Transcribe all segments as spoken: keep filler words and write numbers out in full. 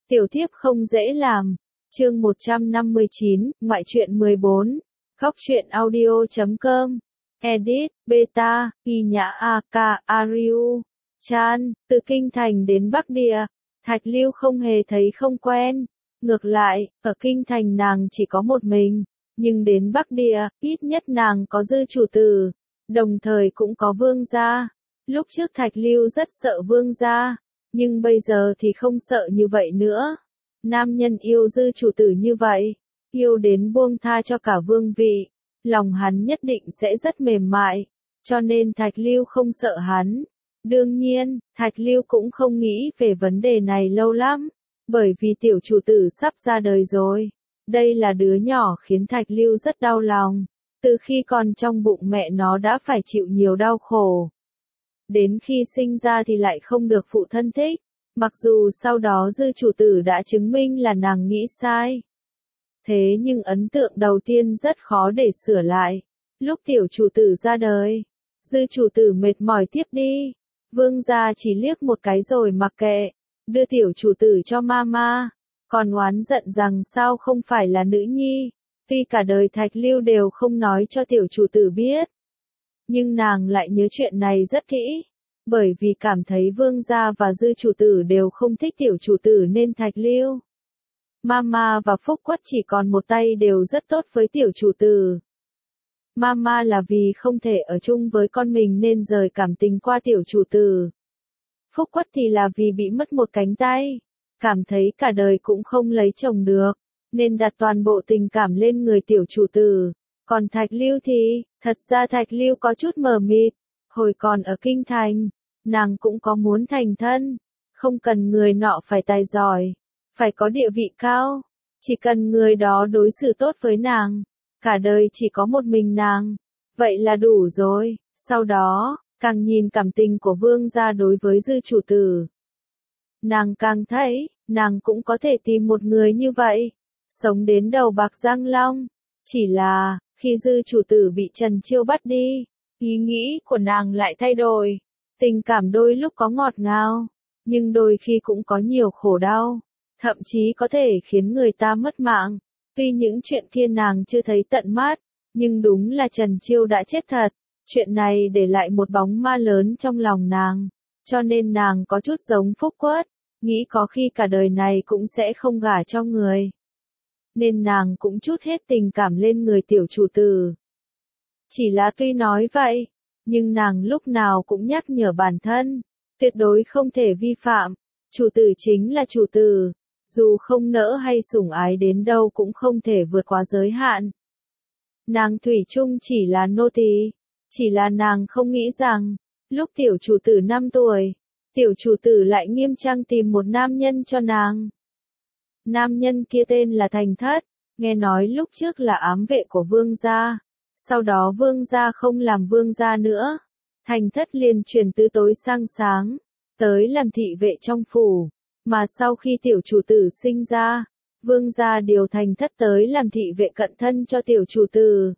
Tiểu thiếp không dễ làm. Chương một trăm năm mươi chín, ngoại truyện mười bốn. Góc truyện audio chấm com. Edit, Beta, Y Nhã a ca, Ariu. Chan, từ Kinh Thành đến Bắc Địa, Thạch Lưu không hề thấy không quen. Ngược lại, ở Kinh Thành nàng chỉ có một mình, nhưng đến Bắc Địa, ít nhất nàng có dư chủ tử, đồng thời cũng có vương gia. Lúc trước Thạch Lưu rất sợ vương gia, nhưng bây giờ thì không sợ như vậy nữa. Nam nhân yêu dư chủ tử như vậy, yêu đến buông tha cho cả vương vị, lòng hắn nhất định sẽ rất mềm mại, cho nên Thạch Lưu không sợ hắn. Đương nhiên, Thạch Lưu cũng không nghĩ về vấn đề này lâu lắm, bởi vì tiểu chủ tử sắp ra đời rồi. Đây là đứa nhỏ khiến Thạch Lưu rất đau lòng, từ khi còn trong bụng mẹ nó đã phải chịu nhiều đau khổ. Đến khi sinh ra thì lại không được phụ thân thích, mặc dù sau đó dư chủ tử đã chứng minh là nàng nghĩ sai. Thế nhưng ấn tượng đầu tiên rất khó để sửa lại. Lúc tiểu chủ tử ra đời, dư chủ tử mệt mỏi tiếp đi. Vương gia chỉ liếc một cái rồi mặc kệ, đưa tiểu chủ tử cho mama, còn oán giận rằng sao không phải là nữ nhi. Tuy cả đời Thạch Lưu đều không nói cho tiểu chủ tử biết, nhưng nàng lại nhớ chuyện này rất kỹ, bởi vì cảm thấy vương gia và dư chủ tử đều không thích tiểu chủ tử nên Thạch Lưu, Mama và Phúc Quất chỉ còn một tay đều rất tốt với tiểu chủ tử. Mama là vì không thể ở chung với con mình nên rời cảm tình qua tiểu chủ tử. Phúc Quất thì là vì bị mất một cánh tay, cảm thấy cả đời cũng không lấy chồng được, nên đặt toàn bộ tình cảm lên người tiểu chủ tử. Còn Thạch Lưu thì, thật ra Thạch Lưu có chút mờ mịt, hồi còn ở Kinh Thành, nàng cũng có muốn thành thân, không cần người nọ phải tài giỏi, phải có địa vị cao, chỉ cần người đó đối xử tốt với nàng, cả đời chỉ có một mình nàng, vậy là đủ rồi. Sau đó, càng nhìn cảm tình của vương gia đối với dư chủ tử, nàng càng thấy, nàng cũng có thể tìm một người như vậy, sống đến đầu bạc răng long. Chỉ là, khi dư chủ tử bị Trần Chiêu bắt đi, ý nghĩ của nàng lại thay đổi. Tình cảm đôi lúc có ngọt ngào, nhưng đôi khi cũng có nhiều khổ đau, thậm chí có thể khiến người ta mất mạng. Tuy những chuyện kia nàng chưa thấy tận mắt, nhưng đúng là Trần Chiêu đã chết thật. Chuyện này để lại một bóng ma lớn trong lòng nàng, cho nên nàng có chút giống Phúc Quất, nghĩ có khi cả đời này cũng sẽ không gả cho người. Nên nàng cũng chút hết tình cảm lên người tiểu chủ tử. Chỉ là tuy nói vậy, nhưng nàng lúc nào cũng nhắc nhở bản thân, tuyệt đối không thể vi phạm, chủ tử chính là chủ tử, dù không nỡ hay sủng ái đến đâu cũng không thể vượt quá giới hạn. Nàng thủy chung chỉ là nô tỳ, chỉ là nàng không nghĩ rằng, lúc tiểu chủ tử năm tuổi, tiểu chủ tử lại nghiêm trang tìm một nam nhân cho nàng. Nam nhân kia tên là Thành Thất, nghe nói lúc trước là ám vệ của vương gia, sau đó vương gia không làm vương gia nữa, Thành Thất liền chuyển từ tối sang sáng, tới làm thị vệ trong phủ, mà sau khi tiểu chủ tử sinh ra, vương gia điều Thành Thất tới làm thị vệ cận thân cho tiểu chủ tử.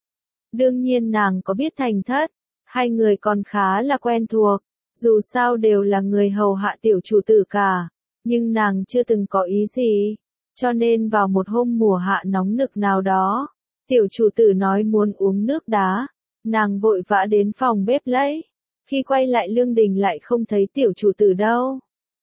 Đương nhiên nàng có biết Thành Thất, hai người còn khá là quen thuộc, dù sao đều là người hầu hạ tiểu chủ tử cả. Nhưng nàng chưa từng có ý gì, cho nên vào một hôm mùa hạ nóng nực nào đó, tiểu chủ tử nói muốn uống nước đá, nàng vội vã đến phòng bếp lấy, khi quay lại lương đình lại không thấy tiểu chủ tử đâu.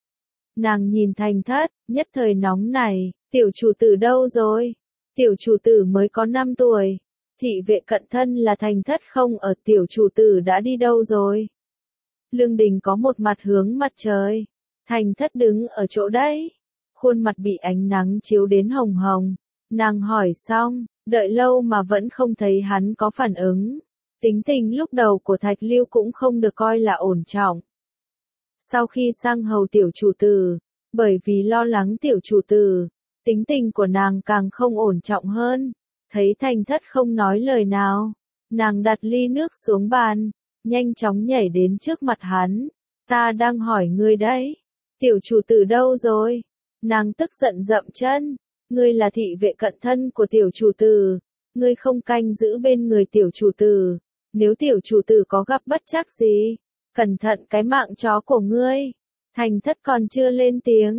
Nàng nhìn Thành Thất, nhất thời nóng này, tiểu chủ tử đâu rồi? Tiểu chủ tử mới có năm tuổi, thị vệ cận thân là Thành Thất không ở, tiểu chủ tử đã đi đâu rồi? Lương đình có một mặt hướng mặt trời. Thành Thất đứng ở chỗ đấy, khuôn mặt bị ánh nắng chiếu đến hồng hồng, nàng hỏi xong, đợi lâu mà vẫn không thấy hắn có phản ứng. Tính tình lúc đầu của Thạch Lưu cũng không được coi là ổn trọng. Sau khi sang hầu tiểu chủ tử, bởi vì lo lắng tiểu chủ tử, tính tình của nàng càng không ổn trọng hơn. Thấy Thành Thất không nói lời nào, nàng đặt ly nước xuống bàn, nhanh chóng nhảy đến trước mặt hắn. Ta đang hỏi ngươi đấy. Tiểu chủ tử đâu rồi? Nàng tức giận dậm chân. Ngươi là thị vệ cận thân của tiểu chủ tử. Ngươi không canh giữ bên người tiểu chủ tử. Nếu tiểu chủ tử có gặp bất trắc gì, cẩn thận cái mạng chó của ngươi. Thành Thất còn chưa lên tiếng,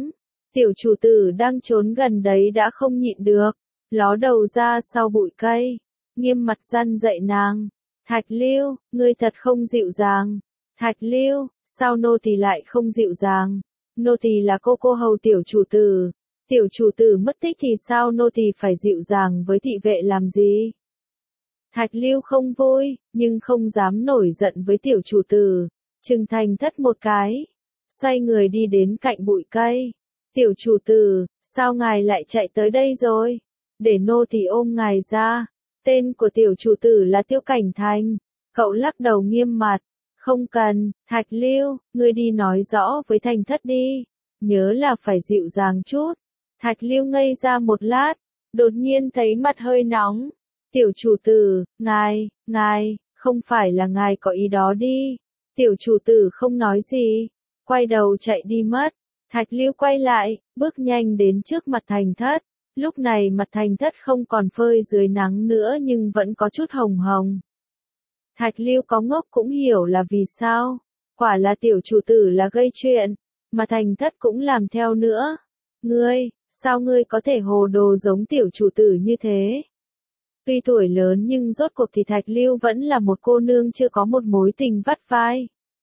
Tiểu chủ tử đang trốn gần đấy đã không nhịn được, ló đầu ra sau bụi cây, nghiêm mặt răn dạy nàng. Thạch Lưu, ngươi thật không dịu dàng. Thạch Lưu, sao nô tỳ lại không dịu dàng? Nô tỳ là cô cô hầu tiểu chủ tử. Tiểu chủ tử mất tích thì sao nô tỳ phải dịu dàng với thị vệ làm gì? Thạch Lưu không vui, nhưng không dám nổi giận với tiểu chủ tử. Trừng Thành Thất một cái, xoay người đi đến cạnh bụi cây. Tiểu chủ tử, sao ngài lại chạy tới đây rồi? Để nô tỳ ôm ngài ra. Tên của tiểu chủ tử là Tiêu Cảnh Thành. Cậu lắc đầu nghiêm mặt. Không cần, Thạch Lưu, ngươi đi nói rõ với Thành Thất đi. Nhớ là phải dịu dàng chút. Thạch Lưu ngây ra một lát, đột nhiên thấy mặt hơi nóng. Tiểu chủ tử, ngài, ngài, không phải là ngài có ý đó đi. Tiểu chủ tử không nói gì, quay đầu chạy đi mất. Thạch Lưu quay lại, bước nhanh đến trước mặt Thành Thất. Lúc này mặt Thành Thất không còn phơi dưới nắng nữa nhưng vẫn có chút hồng hồng. Thạch Lưu có ngốc cũng hiểu là vì sao. Quả là tiểu chủ tử là gây chuyện, mà Thành Thất cũng làm theo nữa. Ngươi, sao ngươi có thể hồ đồ giống tiểu chủ tử như thế? Tuy tuổi lớn nhưng rốt cuộc thì Thạch Lưu vẫn là một cô nương chưa có một mối tình vắt vai.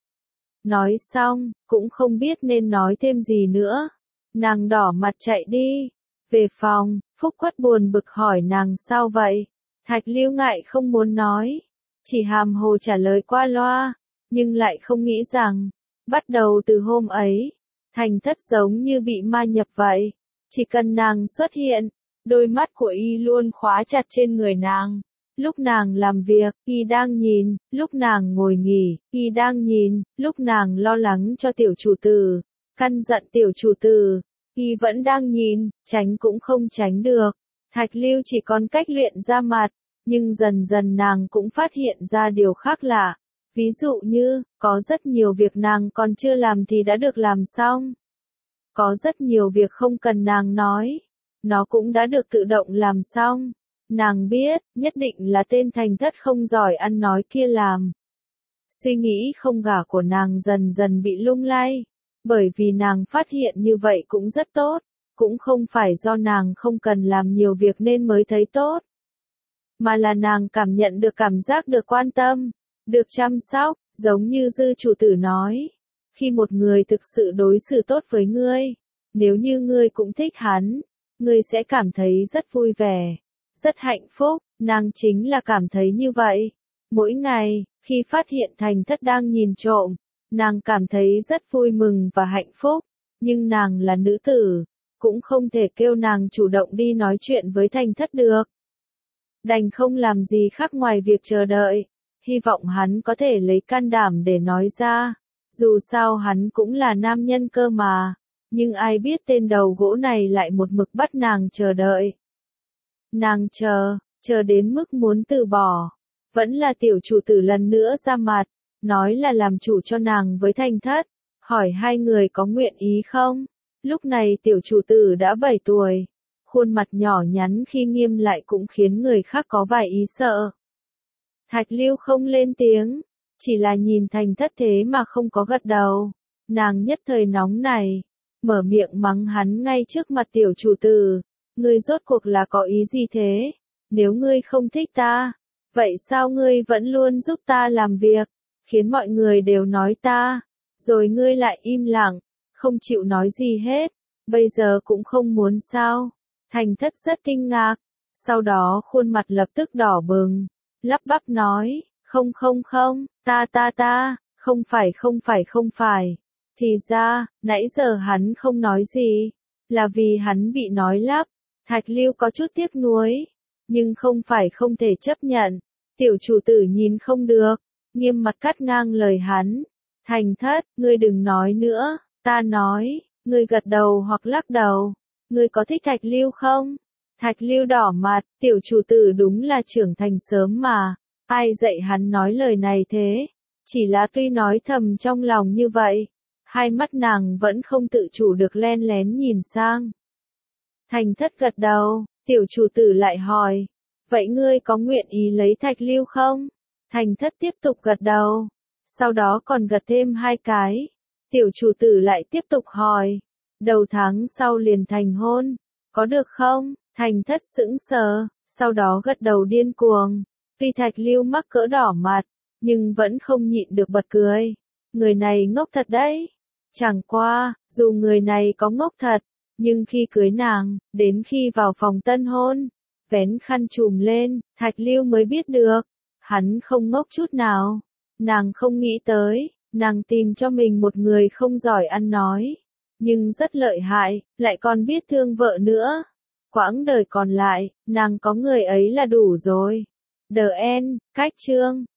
Nói xong, cũng không biết nên nói thêm gì nữa. Nàng đỏ mặt chạy đi. Về phòng, Phúc Quất buồn bực hỏi nàng sao vậy? Thạch Lưu ngại không muốn nói. Chỉ hàm hồ trả lời qua loa. Nhưng lại không nghĩ rằng, bắt đầu từ hôm ấy, Thành Thất giống như bị ma nhập vậy. Chỉ cần nàng xuất hiện, đôi mắt của y luôn khóa chặt trên người nàng. Lúc nàng làm việc, y đang nhìn, lúc nàng ngồi nghỉ, y đang nhìn, lúc nàng lo lắng cho tiểu chủ tử, căn dặn tiểu chủ tử, y vẫn đang nhìn, tránh cũng không tránh được. Thạch Lưu chỉ còn cách luyện ra mặt, nhưng dần dần nàng cũng phát hiện ra điều khác lạ. Ví dụ như, có rất nhiều việc nàng còn chưa làm thì đã được làm xong. Có rất nhiều việc không cần nàng nói, nó cũng đã được tự động làm xong. Nàng biết, nhất định là tên Thành Thất không giỏi ăn nói kia làm. Suy nghĩ không gả của nàng dần dần bị lung lay, bởi vì nàng phát hiện như vậy cũng rất tốt, cũng không phải do nàng không cần làm nhiều việc nên mới thấy tốt, mà là nàng cảm nhận được cảm giác được quan tâm, được chăm sóc, giống như dư chủ tử nói. Khi một người thực sự đối xử tốt với ngươi, nếu như ngươi cũng thích hắn, ngươi sẽ cảm thấy rất vui vẻ, rất hạnh phúc, nàng chính là cảm thấy như vậy. Mỗi ngày, khi phát hiện Thành Thất đang nhìn trộm, nàng cảm thấy rất vui mừng và hạnh phúc, nhưng nàng là nữ tử, cũng không thể kêu nàng chủ động đi nói chuyện với Thành Thất được. Đành không làm gì khác ngoài việc chờ đợi, hy vọng hắn có thể lấy can đảm để nói ra, dù sao hắn cũng là nam nhân cơ mà, nhưng ai biết tên đầu gỗ này lại một mực bắt nàng chờ đợi. Nàng chờ, chờ đến mức muốn từ bỏ, vẫn là tiểu chủ tử lần nữa ra mặt, nói là làm chủ cho nàng với Thành Thất, hỏi hai người có nguyện ý không. Lúc này tiểu chủ tử đã bảy tuổi, khuôn mặt nhỏ nhắn khi nghiêm lại cũng khiến người khác có vài ý sợ. Thạch Lưu không lên tiếng, chỉ là nhìn Thành Thất thế mà không có gật đầu. Nàng nhất thời nóng này, mở miệng mắng hắn ngay trước mặt tiểu chủ tử. Ngươi rốt cuộc là có ý gì thế? Nếu ngươi không thích ta, vậy sao ngươi vẫn luôn giúp ta làm việc, khiến mọi người đều nói ta, rồi ngươi lại im lặng, không chịu nói gì hết, bây giờ cũng không muốn sao? Thành Thất rất kinh ngạc, sau đó khuôn mặt lập tức đỏ bừng, lắp bắp nói, không không không, ta ta ta, không phải không phải không phải. Thì ra, nãy giờ hắn không nói gì, là vì hắn bị nói lắp. Thạch Lưu có chút tiếc nuối, nhưng không phải không thể chấp nhận. Tiểu chủ tử nhìn không được, nghiêm mặt cắt ngang lời hắn. Thành Thất, ngươi đừng nói nữa, ta nói, ngươi gật đầu hoặc lắc đầu. Ngươi có thích Thạch Lưu không? Thạch Lưu đỏ mặt, tiểu chủ tử đúng là trưởng thành sớm mà, ai dạy hắn nói lời này thế? Chỉ là tuy nói thầm trong lòng như vậy, hai mắt nàng vẫn không tự chủ được len lén nhìn sang. Thành Thất gật đầu, tiểu chủ tử lại hỏi, vậy ngươi có nguyện ý lấy Thạch Lưu không? Thành Thất tiếp tục gật đầu, sau đó còn gật thêm hai cái. Tiểu chủ tử lại tiếp tục hỏi, đầu tháng sau liền thành hôn, có được không? Thành Thất sững sờ, sau đó gật đầu điên cuồng. Vì Thạch Lưu mắc cỡ đỏ mặt, nhưng vẫn không nhịn được bật cười. Người này ngốc thật đấy. Chẳng qua, dù người này có ngốc thật, nhưng khi cưới nàng, đến khi vào phòng tân hôn, vén khăn trùm lên, Thạch Lưu mới biết được, hắn không ngốc chút nào. Nàng không nghĩ tới, nàng tìm cho mình một người không giỏi ăn nói, nhưng rất lợi hại, lại còn biết thương vợ nữa. Quãng đời còn lại, nàng có người ấy là đủ rồi. The End, cách chương